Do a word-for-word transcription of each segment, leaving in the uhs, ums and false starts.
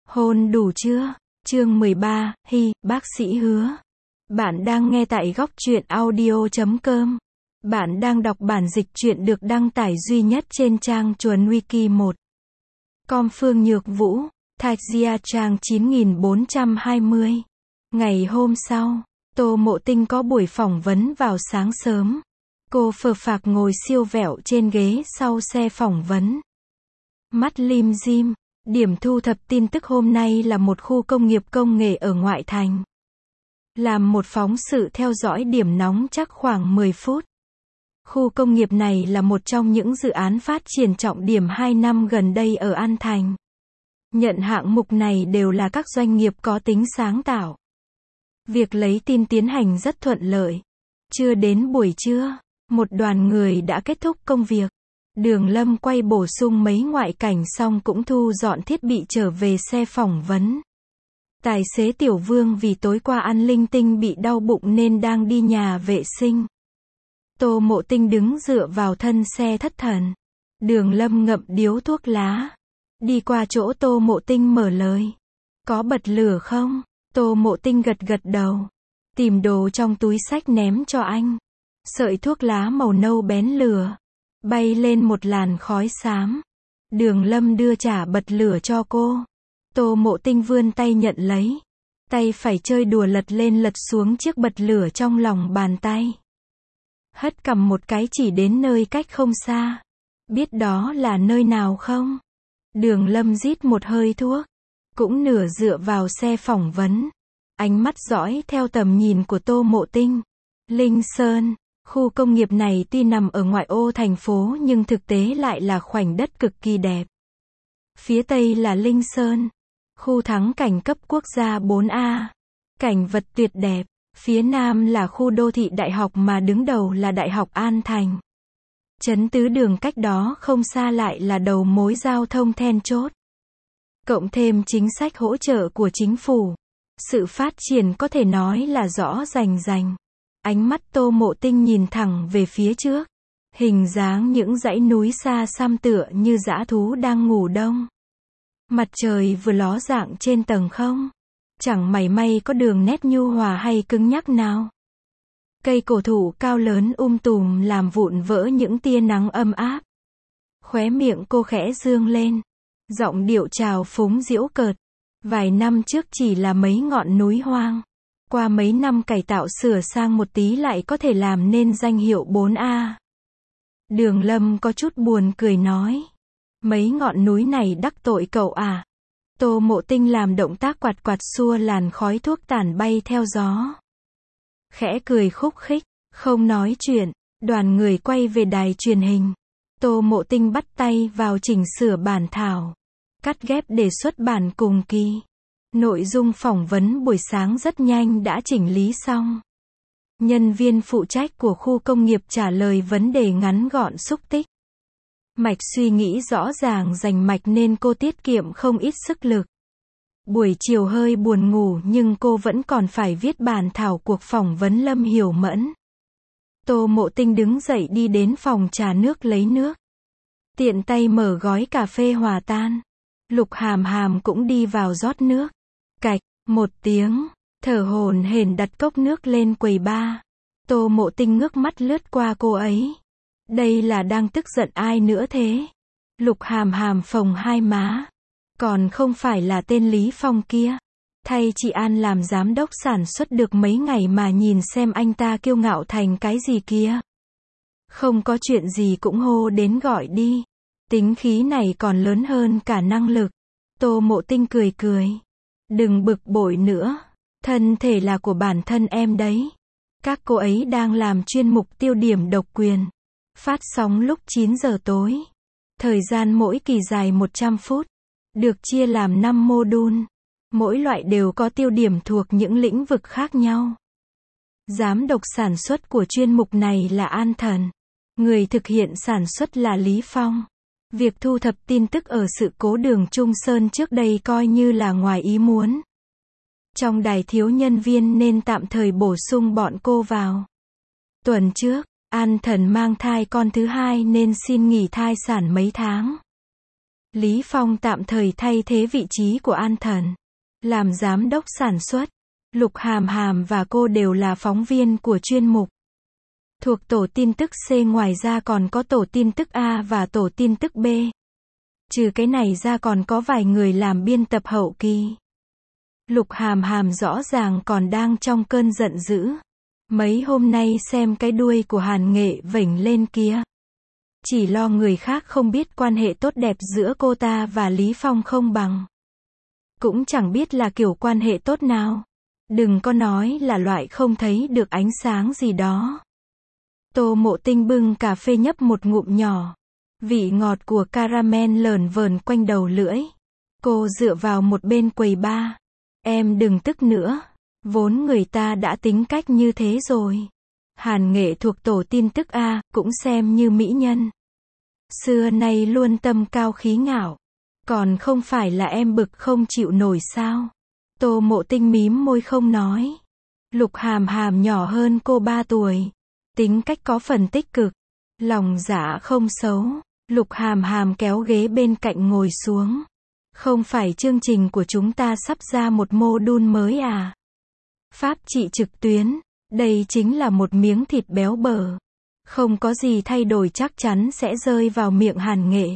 Hôn đủ chưa? Chương mười ba, Hi, bác sĩ hứa. Bạn đang nghe tại góc truyện audio chấm com. Bạn đang đọc bản dịch truyện được đăng tải duy nhất trên trang Chuồn Wiki một. Com Phương Nhược Vũ, Thạch Gia trang chín nghìn bốn trăm hai mươi. Ngày hôm sau, Tô Mộ Tinh có buổi phỏng vấn vào sáng sớm. Cô phờ phạc ngồi siêu vẹo trên ghế sau xe phỏng vấn. Mắt lim dim. Điểm thu thập tin tức hôm nay là một khu công nghiệp công nghệ ở ngoại thành. Làm một phóng sự theo dõi điểm nóng chắc khoảng mười phút. Khu công nghiệp này là một trong những dự án phát triển trọng điểm hai năm gần đây ở An Thành. Nhận hạng mục này đều là các doanh nghiệp có tính sáng tạo. Việc lấy tin tiến hành rất thuận lợi. Chưa đến buổi trưa, một đoàn người đã kết thúc công việc. Đường Lâm quay bổ sung mấy ngoại cảnh xong cũng thu dọn thiết bị trở về xe phỏng vấn. Tài xế Tiểu Vương vì tối qua ăn linh tinh bị đau bụng nên đang đi nhà vệ sinh. Tô Mộ Tinh đứng dựa vào thân xe thất thần. Đường Lâm ngậm điếu thuốc lá. Đi qua chỗ Tô Mộ Tinh mở lời. Có bật lửa không? Tô Mộ Tinh gật gật đầu. Tìm đồ trong túi xách ném cho anh. Sợi thuốc lá màu nâu bén lửa. Bay lên một làn khói xám. Đường Lâm đưa trả bật lửa cho cô. Tô Mộ Tinh vươn tay nhận lấy. Tay phải chơi đùa lật lên lật xuống chiếc bật lửa trong lòng bàn tay. Hất cầm một cái chỉ đến nơi cách không xa. Biết đó là nơi nào không? Đường Lâm rít một hơi thuốc. Cũng nửa dựa vào xe phỏng vấn. Ánh mắt dõi theo tầm nhìn của Tô Mộ Tinh. Linh Sơn. Khu công nghiệp này tuy nằm ở ngoại ô thành phố nhưng thực tế lại là khoảnh đất cực kỳ đẹp. Phía tây là Linh Sơn, khu thắng cảnh cấp quốc gia bốn A, cảnh vật tuyệt đẹp. Phía nam là khu đô thị đại học mà đứng đầu là Đại học An Thành. Trấn Tứ Đường cách đó không xa lại là đầu mối giao thông then chốt. Cộng thêm chính sách hỗ trợ của chính phủ, sự phát triển có thể nói là rõ rành rành. Ánh mắt Tô Mộ Tinh nhìn thẳng về phía trước. Hình dáng những dãy núi xa xăm tựa như dã thú đang ngủ đông. Mặt trời vừa ló dạng trên tầng không. Chẳng mảy may có đường nét nhu hòa hay cứng nhắc nào. Cây cổ thụ cao lớn um tùm làm vụn vỡ những tia nắng âm áp. Khóe miệng cô khẽ dương lên. Giọng điệu trào phúng giễu cợt. Vài năm trước chỉ là mấy ngọn núi hoang. Qua mấy năm cải tạo sửa sang một tí lại có thể làm nên danh hiệu bốn A. Đường Lâm có chút buồn cười nói. Mấy ngọn núi này đắc tội cậu à? Tô Mộ Tinh làm động tác quạt quạt xua làn khói thuốc tản bay theo gió. Khẽ cười khúc khích, không nói chuyện, đoàn người quay về đài truyền hình. Tô Mộ Tinh bắt tay vào chỉnh sửa bản thảo. Cắt ghép đề xuất bản cùng kỳ. Nội dung phỏng vấn buổi sáng rất nhanh đã chỉnh lý xong. Nhân viên phụ trách của khu công nghiệp trả lời vấn đề ngắn gọn xúc tích. Mạch suy nghĩ rõ ràng rành mạch nên cô tiết kiệm không ít sức lực. Buổi chiều hơi buồn ngủ nhưng cô vẫn còn phải viết bản thảo cuộc phỏng vấn Lâm Hiểu Mẫn. Tô Mộ Tinh đứng dậy đi đến phòng trà nước lấy nước. Tiện tay mở gói cà phê hòa tan. Lục Hàm Hàm cũng đi vào rót nước. Cạch, một tiếng, thở hổn hển đặt cốc nước lên quầy bar. Tô Mộ Tinh ngước mắt lướt qua cô ấy. Đây là đang tức giận ai nữa thế? Lục Hàm Hàm phồng hai má. Còn không phải là tên Lý Phong kia. Thay chị An làm giám đốc sản xuất được mấy ngày mà nhìn xem anh ta kiêu ngạo thành cái gì kia. Không có chuyện gì cũng hô đến gọi đi. Tính khí này còn lớn hơn cả năng lực. Tô Mộ Tinh cười cười. Đừng bực bội nữa. Thân thể là của bản thân em đấy. Các cô ấy đang làm chuyên mục tiêu điểm độc quyền. Phát sóng lúc chín giờ tối. Thời gian mỗi kỳ dài một trăm phút. Được chia làm năm module. Mỗi loại đều có tiêu điểm thuộc những lĩnh vực khác nhau. Giám đốc sản xuất của chuyên mục này là An Thần. Người thực hiện sản xuất là Lý Phong. Việc thu thập tin tức ở sự cố đường Trung Sơn trước đây coi như là ngoài ý muốn. Trong đài thiếu nhân viên nên tạm thời bổ sung bọn cô vào. Tuần trước, An Thần mang thai con thứ hai nên xin nghỉ thai sản mấy tháng. Lý Phong tạm thời thay thế vị trí của An Thần, làm giám đốc sản xuất. Lục Hàm Hàm và cô đều là phóng viên của chuyên mục thuộc tổ tin tức C, ngoài ra còn có tổ tin tức A và tổ tin tức B. Trừ cái này ra còn có vài người làm biên tập hậu kỳ. Lục Hàm Hàm rõ ràng còn đang trong cơn giận dữ. Mấy hôm nay xem cái đuôi của Hàn Nghệ vểnh lên kia. Chỉ lo người khác không biết quan hệ tốt đẹp giữa cô ta và Lý Phong không bằng. Cũng chẳng biết là kiểu quan hệ tốt nào. Đừng có nói là loại không thấy được ánh sáng gì đó. Tô Mộ Tinh bưng cà phê nhấp một ngụm nhỏ. Vị ngọt của caramel lởn vởn quanh đầu lưỡi. Cô dựa vào một bên quầy bar. Em đừng tức nữa. Vốn người ta đã tính cách như thế rồi. Hàn Nghệ thuộc tổ tin tức A, cũng xem như mỹ nhân. Xưa nay luôn tâm cao khí ngạo. Còn không phải là em bực không chịu nổi sao? Tô Mộ Tinh mím môi không nói. Lục Hàm Hàm nhỏ hơn cô ba tuổi. Tính cách có phần tích cực. Lòng dạ không xấu. Lục Hàm Hàm kéo ghế bên cạnh ngồi xuống. Không phải chương trình của chúng ta sắp ra một mô-đun mới à? Pháp trị trực tuyến. Đây chính là một miếng thịt béo bở. Không có gì thay đổi chắc chắn sẽ rơi vào miệng Hàn Nghệ.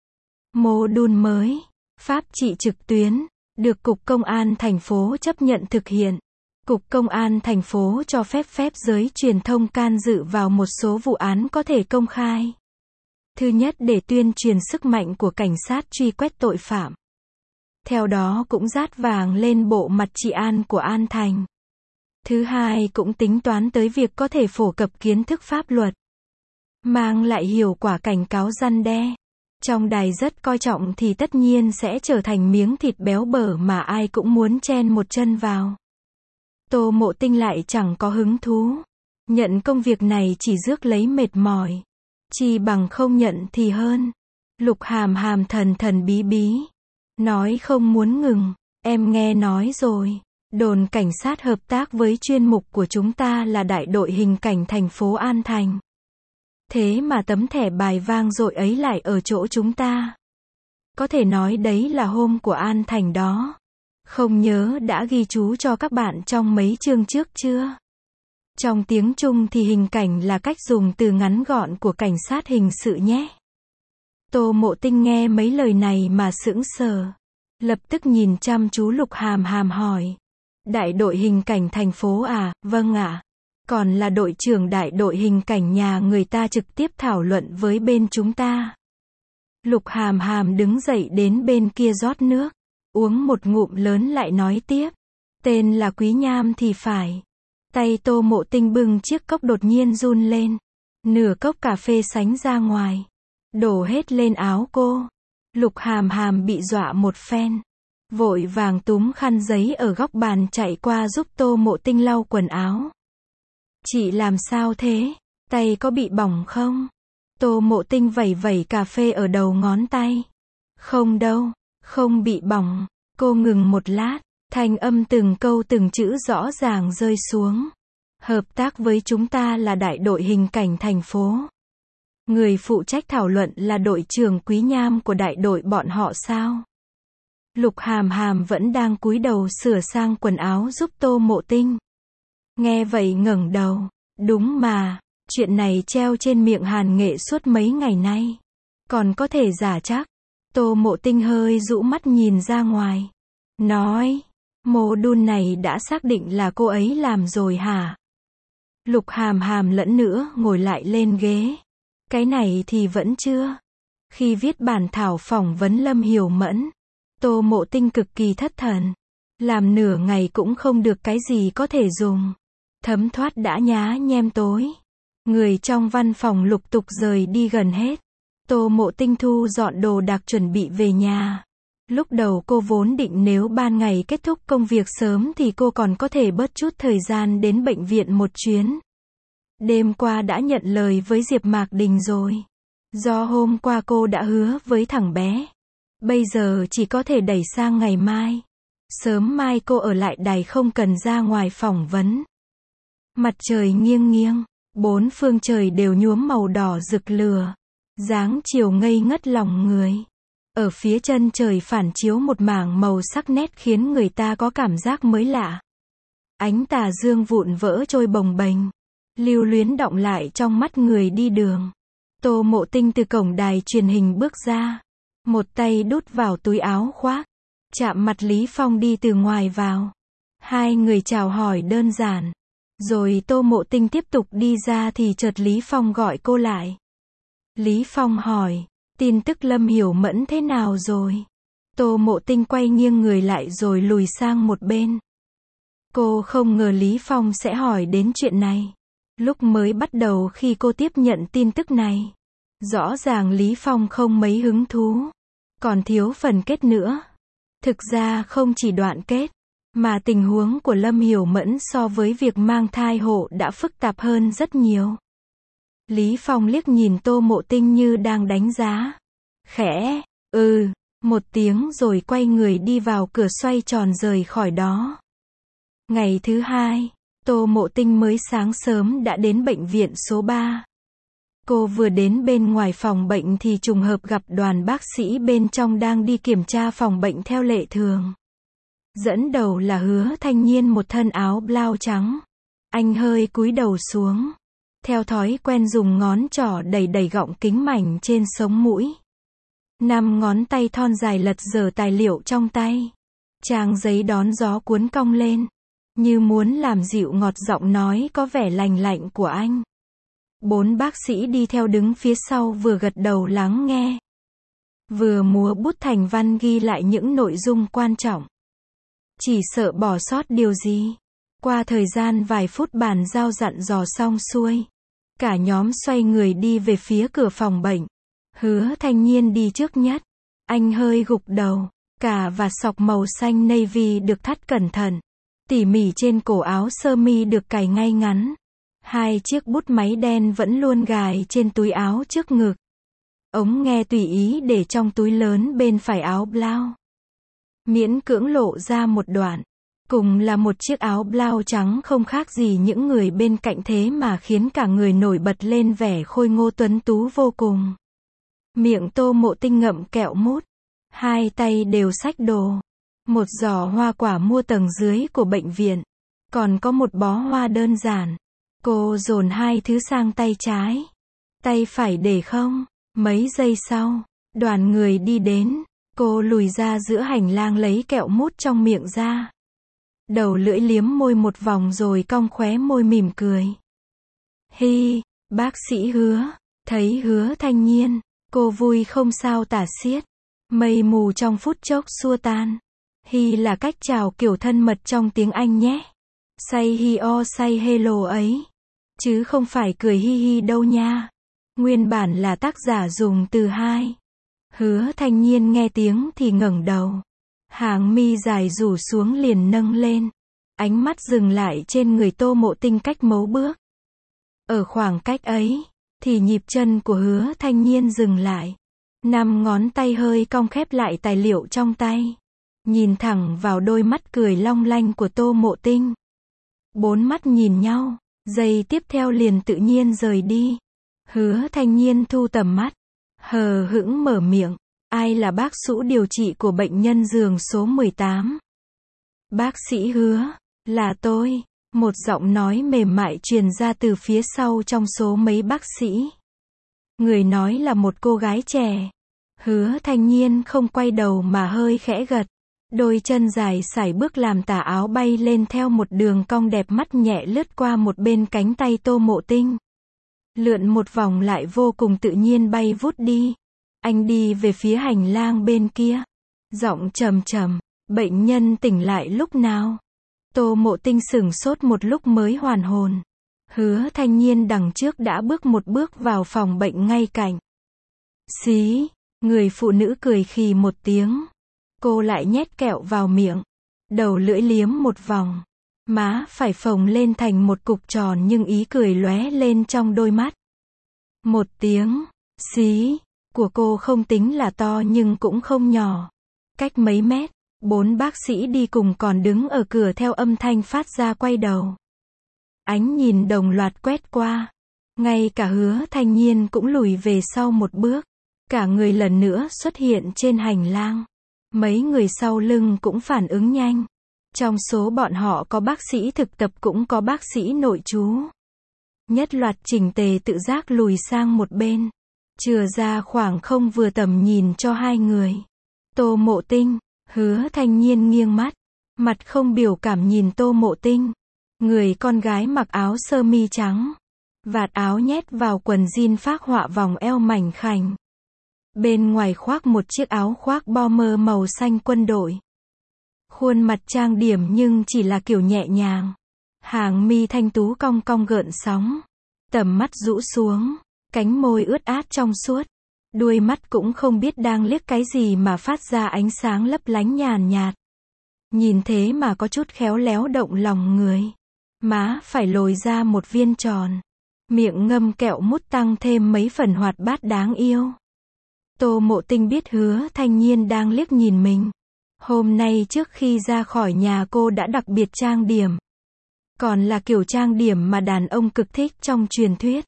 Mô-đun mới. Pháp trị trực tuyến. Được Cục Công an thành phố chấp nhận thực hiện. Cục Công an thành phố cho phép phép giới truyền thông can dự vào một số vụ án có thể công khai. Thứ nhất, để tuyên truyền sức mạnh của cảnh sát truy quét tội phạm. Theo đó cũng dát vàng lên bộ mặt trị an của An Thành. Thứ hai, cũng tính toán tới việc có thể phổ cập kiến thức pháp luật. Mang lại hiệu quả cảnh cáo răn đe. Trong đài rất coi trọng thì tất nhiên sẽ trở thành miếng thịt béo bở mà ai cũng muốn chen một chân vào. Tô Mộ Tinh lại chẳng có hứng thú. Nhận công việc này chỉ rước lấy mệt mỏi. Chi bằng không nhận thì hơn. Lục Hàm Hàm thần thần bí bí. Nói không muốn ngừng. Em nghe nói rồi. Đồn cảnh sát hợp tác với chuyên mục của chúng ta là đại đội hình cảnh thành phố An Thành. Thế mà tấm thẻ bài vang dội ấy lại ở chỗ chúng ta. Có thể nói đấy là hôm của An Thành đó. Không nhớ đã ghi chú cho các bạn trong mấy chương trước chưa? Trong tiếng Trung thì hình cảnh là cách dùng từ ngắn gọn của cảnh sát hình sự nhé. Tô Mộ Tinh nghe mấy lời này mà sững sờ. Lập tức nhìn chăm chú Lục Hàm Hàm hỏi. Đại đội hình cảnh thành phố à? Vâng ạ. À. Còn là đội trưởng đại đội hình cảnh nhà người ta trực tiếp thảo luận với bên chúng ta. Lục Hàm Hàm đứng dậy đến bên kia rót nước. Uống một ngụm lớn lại nói tiếp. Tên là Quý Nham thì phải. Tay Tô Mộ Tinh bưng chiếc cốc đột nhiên run lên. Nửa cốc cà phê sánh ra ngoài. Đổ hết lên áo cô. Lục Hàm Hàm bị dọa một phen. Vội vàng túm khăn giấy ở góc bàn chạy qua giúp Tô Mộ Tinh lau quần áo. Chị làm sao thế? Tay có bị bỏng không? Tô Mộ Tinh vẩy vẩy cà phê ở đầu ngón tay. Không đâu, không bị bỏng. Cô ngừng một lát, thanh âm từng câu từng chữ rõ ràng rơi xuống. Hợp tác với chúng ta là đại đội hình cảnh thành phố. Người phụ trách thảo luận là đội trưởng Quý Nham của đại đội bọn họ sao? Lục Hàm Hàm vẫn đang cúi đầu sửa sang quần áo giúp Tô Mộ Tinh. Nghe vậy ngẩng đầu. Đúng mà, chuyện này treo trên miệng Hàn Nghệ suốt mấy ngày nay. Còn có thể giả chắc. Tô Mộ Tinh hơi rũ mắt nhìn ra ngoài. Nói, mô đun này đã xác định là cô ấy làm rồi hả? Lục Hàm Hàm lẫn nữa ngồi lại lên ghế. Cái này thì vẫn chưa. Khi viết bản thảo phỏng vấn Lâm Hiểu Mẫn, Tô Mộ Tinh cực kỳ thất thần. Làm nửa ngày cũng không được cái gì có thể dùng. Thấm thoát đã nhá nhem tối. Người trong văn phòng lục tục rời đi gần hết. Tô Mộ Tinh thu dọn đồ đạc chuẩn bị về nhà. Lúc đầu cô vốn định nếu ban ngày kết thúc công việc sớm thì cô còn có thể bớt chút thời gian đến bệnh viện một chuyến. Đêm qua đã nhận lời với Diệp Mạc Đình rồi. Do hôm qua cô đã hứa với thằng bé. Bây giờ chỉ có thể đẩy sang ngày mai. Sớm mai cô ở lại đài không cần ra ngoài phỏng vấn. Mặt trời nghiêng nghiêng, bốn phương trời đều nhuốm màu đỏ rực lửa. Dáng chiều ngây ngất lòng người. Ở phía chân trời phản chiếu một mảng màu sắc nét khiến người ta có cảm giác mới lạ. Ánh tà dương vụn vỡ trôi bồng bềnh, lưu luyến đọng lại trong mắt người đi đường. Tô Mộ Tinh từ cổng đài truyền hình bước ra, một tay đút vào túi áo khoác, chạm mặt Lý Phong đi từ ngoài vào. Hai người chào hỏi đơn giản, rồi Tô Mộ Tinh tiếp tục đi ra thì chợt Lý Phong gọi cô lại. Lý Phong hỏi, tin tức Lâm Hiểu Mẫn thế nào rồi? Tô Mộ Tinh quay nghiêng người lại rồi lùi sang một bên. Cô không ngờ Lý Phong sẽ hỏi đến chuyện này. Lúc mới bắt đầu khi cô tiếp nhận tin tức này, rõ ràng Lý Phong không mấy hứng thú, còn thiếu phần kết nữa. Thực ra không chỉ đoạn kết, mà tình huống của Lâm Hiểu Mẫn so với việc mang thai hộ đã phức tạp hơn rất nhiều. Lý Phong liếc nhìn Tô Mộ Tinh như đang đánh giá. Khẽ, ừ, một tiếng rồi quay người đi vào cửa xoay tròn rời khỏi đó. Ngày thứ hai, Tô Mộ Tinh mới sáng sớm đã đến bệnh viện số ba. Cô vừa đến bên ngoài phòng bệnh thì trùng hợp gặp đoàn bác sĩ bên trong đang đi kiểm tra phòng bệnh theo lệ thường. Dẫn đầu là Hứa Thanh Nhiên, một thân áo blau trắng. Anh hơi cúi đầu xuống, theo thói quen dùng ngón trỏ đẩy đẩy gọng kính mảnh trên sống mũi. Năm ngón tay thon dài lật dở tài liệu trong tay. Trang giấy đón gió cuốn cong lên, như muốn làm dịu ngọt giọng nói có vẻ lành lạnh của anh. Bốn bác sĩ đi theo đứng phía sau vừa gật đầu lắng nghe, vừa múa bút thành văn ghi lại những nội dung quan trọng. Chỉ sợ bỏ sót điều gì. Qua thời gian vài phút bàn giao dặn dò xong xuôi, cả nhóm xoay người đi về phía cửa phòng bệnh. Hứa Thanh Nhiên đi trước nhất. Anh hơi gục đầu, cà và sọc màu xanh navy được thắt cẩn thận, tỉ mỉ trên cổ áo sơ mi được cài ngay ngắn. Hai chiếc bút máy đen vẫn luôn gài trên túi áo trước ngực. Ống nghe tùy ý để trong túi lớn bên phải áo blau. Miễn cưỡng lộ ra một đoạn. Cùng là một chiếc áo blau trắng không khác gì những người bên cạnh, thế mà khiến cả người nổi bật lên vẻ khôi ngô tuấn tú vô cùng. Miệng Tô Mộ Tinh ngậm kẹo mút, hai tay đều xách đồ. Một giỏ hoa quả mua tầng dưới của bệnh viện, còn có một bó hoa đơn giản. Cô dồn hai thứ sang tay trái, tay phải để không. Mấy giây sau, đoàn người đi đến. Cô lùi ra giữa hành lang lấy kẹo mút trong miệng ra. Đầu lưỡi liếm môi một vòng rồi cong khóe môi mỉm cười. Hi, bác sĩ Hứa. Thấy Hứa Thanh Nhiên, cô vui không sao tả xiết. Mây mù trong phút chốc xua tan. Hi là cách chào kiểu thân mật trong tiếng Anh nhé. Say hi o say hello ấy. Chứ không phải cười hi hi đâu nha. Nguyên bản là tác giả dùng từ hai. Hứa Thanh Nhiên nghe tiếng thì ngẩng đầu. Hàng mi dài rủ xuống liền nâng lên. Ánh mắt dừng lại trên người Tô Mộ Tinh cách mấu bước. Ở khoảng cách ấy, thì nhịp chân của Hứa Thanh Nhiên dừng lại. Năm ngón tay hơi cong khép lại tài liệu trong tay. Nhìn thẳng vào đôi mắt cười long lanh của Tô Mộ Tinh. Bốn mắt nhìn nhau, giây tiếp theo liền tự nhiên rời đi. Hứa Thanh Nhiên thu tầm mắt, hờ hững mở miệng. Ai là bác sĩ điều trị của bệnh nhân giường số mười tám? Bác sĩ Hứa, là tôi. Một giọng nói mềm mại truyền ra từ phía sau trong số mấy bác sĩ. Người nói là một cô gái trẻ. Hứa Thanh Nhiên không quay đầu mà hơi khẽ gật. Đôi chân dài sải bước làm tà áo bay lên theo một đường cong đẹp mắt nhẹ lướt qua một bên cánh tay Tô Mộ Tinh. Lượn một vòng lại vô cùng tự nhiên bay vút đi. Anh đi về phía hành lang bên kia. Giọng trầm trầm, bệnh nhân tỉnh lại lúc nào? Tô Mộ Tinh sửng sốt một lúc mới hoàn hồn. Hứa Thanh Nhiên đằng trước đã bước một bước vào phòng bệnh ngay cạnh. Xí, người phụ nữ cười khì một tiếng. Cô lại nhét kẹo vào miệng. Đầu lưỡi liếm một vòng. Má phải phồng lên thành một cục tròn nhưng ý cười lóe lên trong đôi mắt. Một tiếng, xí, của cô không tính là to nhưng cũng không nhỏ. Cách mấy mét, bốn bác sĩ đi cùng còn đứng ở cửa theo âm thanh phát ra quay đầu. Ánh nhìn đồng loạt quét qua. Ngay cả Hứa Thanh Nhiên cũng lùi về sau một bước. Cả người lần nữa xuất hiện trên hành lang. Mấy người sau lưng cũng phản ứng nhanh. Trong số bọn họ có bác sĩ thực tập cũng có bác sĩ nội trú. Nhất loạt chỉnh tề tự giác lùi sang một bên. Chừa ra khoảng không vừa tầm nhìn cho hai người. Tô Mộ Tinh, Hứa Thanh Nhiên nghiêng mắt. Mặt không biểu cảm nhìn Tô Mộ Tinh. Người con gái mặc áo sơ mi trắng. Vạt áo nhét vào quần jean phác họa vòng eo mảnh khảnh. Bên ngoài khoác một chiếc áo khoác bomber màu xanh quân đội. Khuôn mặt trang điểm nhưng chỉ là kiểu nhẹ nhàng. Hàng mi thanh tú cong cong gợn sóng. Tầm mắt rũ xuống. Cánh môi ướt át trong suốt. Đuôi mắt cũng không biết đang liếc cái gì mà phát ra ánh sáng lấp lánh nhàn nhạt. Nhìn thế mà có chút khéo léo động lòng người. Má phải lồi ra một viên tròn. Miệng ngâm kẹo mút tăng thêm mấy phần hoạt bát đáng yêu. Tô Mộ Tinh biết Hứa Thanh Nhiên đang liếc nhìn mình. Hôm nay trước khi ra khỏi nhà cô đã đặc biệt trang điểm. Còn là kiểu trang điểm mà đàn ông cực thích trong truyền thuyết.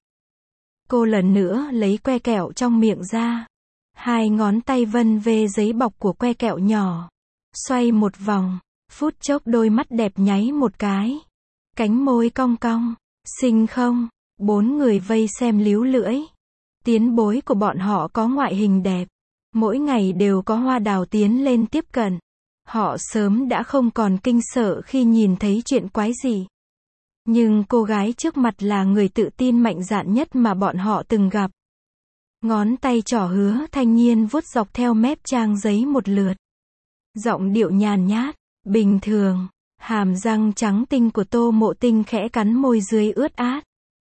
Cô lần nữa lấy que kẹo trong miệng ra. Hai ngón tay vân về giấy bọc của que kẹo nhỏ. Xoay một vòng. Phút chốc đôi mắt đẹp nháy một cái. Cánh môi cong cong. Xinh không? Bốn người vây xem líu lưỡi. Tiến bối của bọn họ có ngoại hình đẹp. Mỗi ngày đều có hoa đào tiến lên tiếp cận. Họ sớm đã không còn kinh sợ khi nhìn thấy chuyện quái gì. Nhưng cô gái trước mặt là người tự tin mạnh dạn nhất mà bọn họ từng gặp. Ngón tay trỏ Hứa Thanh Nhiên vuốt dọc theo mép trang giấy một lượt. Giọng điệu nhàn nhát, bình thường. Hàm răng trắng tinh của Tô Mộ Tinh khẽ cắn môi dưới ướt át.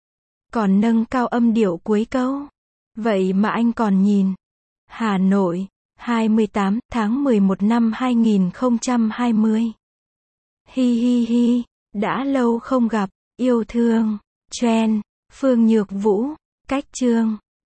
Còn nâng cao âm điệu cuối câu. Vậy mà anh còn nhìn. Hà Nội, hai mươi tám tháng mười một năm hai nghìn không trăm hai mươi. Hi hi hi, đã lâu không gặp, yêu thương, Chen, Phương Nhược Vũ, Cách Chương.